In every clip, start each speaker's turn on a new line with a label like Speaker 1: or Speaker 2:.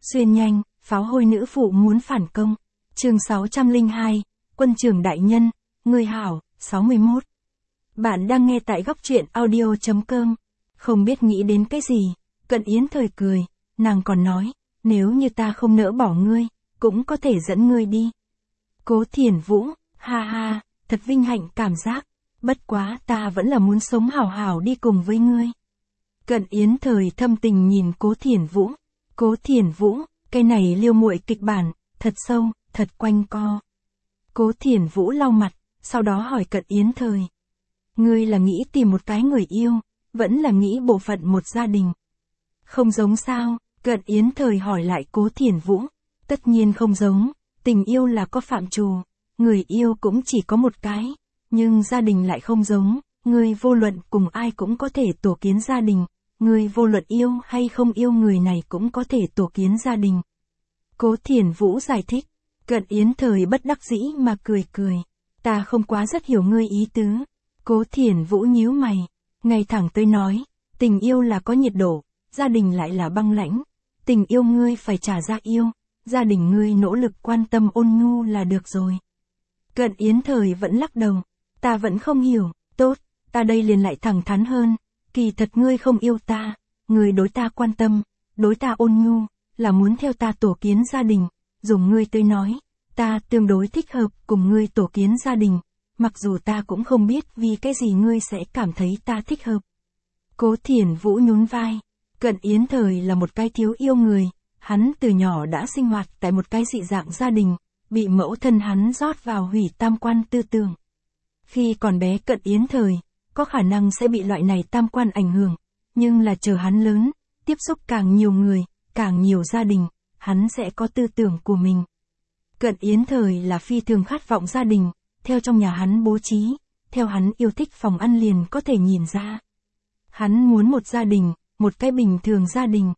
Speaker 1: Xuyên nhanh, pháo hôi nữ phụ muốn phản công. Chương 602, Quân trưởng đại nhân, người hảo, 61. Bạn đang nghe tại góc truyện audio.com. Không biết nghĩ đến cái gì, Cận Yến Thời cười, nàng còn nói, nếu như ta không nỡ bỏ ngươi, cũng có thể dẫn ngươi đi. Cố Thiển Vũ, ha ha, thật vinh hạnh cảm giác, bất quá ta vẫn là muốn sống hảo hảo đi cùng với ngươi. Cận Yến Thời thâm tình nhìn Cố Thiển Vũ. Cố Thiển Vũ, cái này liêu muội kịch bản, thật sâu, thật quanh co. Cố Thiển Vũ lau mặt, sau đó hỏi Cận Yến Thời. Ngươi là nghĩ tìm một cái người yêu, vẫn là nghĩ bộ phận một gia đình. Không giống sao, Cận Yến Thời hỏi lại Cố Thiển Vũ. Tất nhiên không giống, tình yêu là có phạm trù, người yêu cũng chỉ có một cái, nhưng gia đình lại không giống, ngươi vô luận cùng ai cũng có thể tổ kiến gia đình. Người vô luận yêu hay không yêu người này cũng có thể tổ kiến gia đình. Cố Thiển Vũ giải thích. Cận Yến Thời bất đắc dĩ mà cười cười. Ta không quá rất hiểu ngươi ý tứ. Cố Thiển Vũ nhíu mày. Ngay thẳng tới nói. Tình yêu là có nhiệt độ. Gia đình lại là băng lãnh. Tình yêu ngươi phải trả ra yêu. Gia đình ngươi nỗ lực quan tâm ôn nhu là được rồi. Cận Yến Thời vẫn lắc đầu. Ta vẫn không hiểu. Tốt, ta đây liền lại thẳng thắn hơn. Kỳ thật ngươi không yêu ta, ngươi đối ta quan tâm, đối ta ôn nhu, là muốn theo ta tổ kiến gia đình, dùng ngươi tới nói, ta tương đối thích hợp cùng ngươi tổ kiến gia đình, mặc dù ta cũng không biết vì cái gì ngươi sẽ cảm thấy ta thích hợp. Cố Thiển Vũ nhún vai, Cận Yến Thời là một cái thiếu yêu người, hắn từ nhỏ đã sinh hoạt tại một cái dị dạng gia đình, bị mẫu thân hắn rót vào hủy tam quan tư tưởng. Khi còn bé Cận Yến Thời, có khả năng sẽ bị loại này tam quan ảnh hưởng, nhưng là chờ hắn lớn, tiếp xúc càng nhiều người, càng nhiều gia đình, hắn sẽ có tư tưởng của mình. Cận Yến Thời là phi thường khát vọng gia đình, theo trong nhà hắn bố trí, theo hắn yêu thích phòng ăn liền có thể nhìn ra. Hắn muốn một gia đình, một cái bình thường gia đình.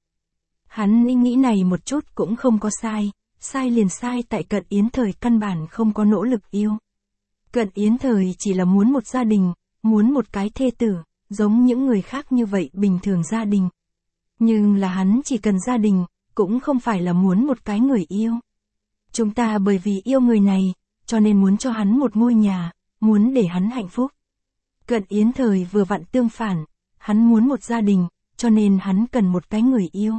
Speaker 1: Hắn ý nghĩ này một chút cũng không có sai, sai liền sai tại Cận Yến Thời căn bản không có nỗ lực yêu. Cận Yến Thời chỉ là muốn một gia đình, muốn một cái thê tử, giống những người khác như vậy bình thường gia đình. Nhưng là hắn chỉ cần gia đình, cũng không phải là muốn một cái người yêu. Chúng ta bởi vì yêu người này, cho nên muốn cho hắn một ngôi nhà, muốn để hắn hạnh phúc. Cận Yến Thời vừa vặn tương phản, hắn muốn một gia đình, cho nên hắn cần một cái người yêu.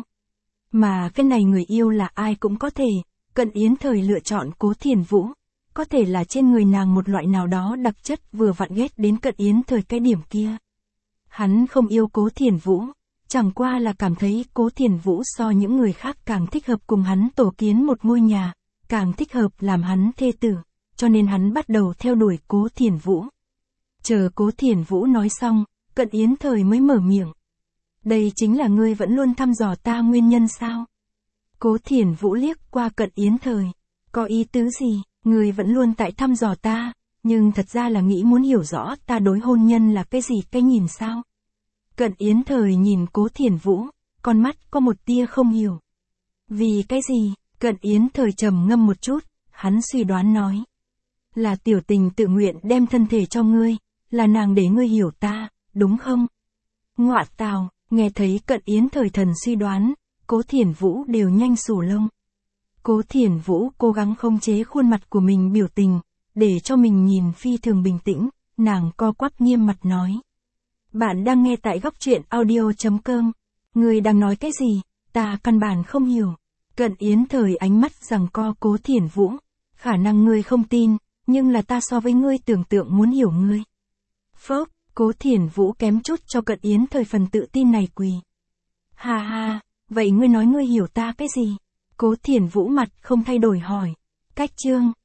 Speaker 1: Mà cái này người yêu là ai cũng có thể, Cận Yến Thời lựa chọn Cố Thiển Vũ. Có thể là trên người nàng một loại nào đó đặc chất vừa vặn ghét đến Cận Yến Thời cái điểm kia. Hắn không yêu Cố Thiển Vũ, chẳng qua là cảm thấy Cố Thiển Vũ so những người khác càng thích hợp cùng hắn tổ kiến một ngôi nhà, càng thích hợp làm hắn thê tử, cho nên hắn bắt đầu theo đuổi Cố Thiển Vũ. Chờ Cố Thiển Vũ nói xong, Cận Yến Thời mới mở miệng. Đây chính là ngươi vẫn luôn thăm dò ta nguyên nhân sao? Cố Thiển Vũ liếc qua Cận Yến Thời. Có ý tứ gì? Ngươi vẫn luôn tại thăm dò ta, nhưng thật ra là nghĩ muốn hiểu rõ ta đối hôn nhân là cái gì cái nhìn sao? Cận Yến Thời nhìn Cố Thiển Vũ, con mắt có một tia không hiểu. Vì cái gì? Cận Yến Thời trầm ngâm một chút, hắn suy đoán nói. Là tiểu tình tự nguyện đem thân thể cho ngươi, là nàng để ngươi hiểu ta, đúng không? Ngọa tào, nghe thấy Cận Yến Thời thần suy đoán, Cố Thiển Vũ đều nhanh xù lông. Cố Thiển Vũ cố gắng khống chế khuôn mặt của mình biểu tình, để cho mình nhìn phi thường bình tĩnh, nàng co quắp nghiêm mặt nói. Bạn đang nghe tại góc truyện audio.com. Ngươi đang nói cái gì? Ta căn bản không hiểu. Cận Yến Thời ánh mắt giằng co Cố Thiển Vũ. Khả năng ngươi không tin, nhưng là ta so với ngươi tưởng tượng muốn hiểu ngươi. Phốc, Cố Thiển Vũ kém chút cho Cận Yến Thời phần tự tin này quỳ. Ha ha, vậy ngươi nói ngươi hiểu ta cái gì? Cố Thiển Vũ mặt không thay đổi hỏi. Cách chương,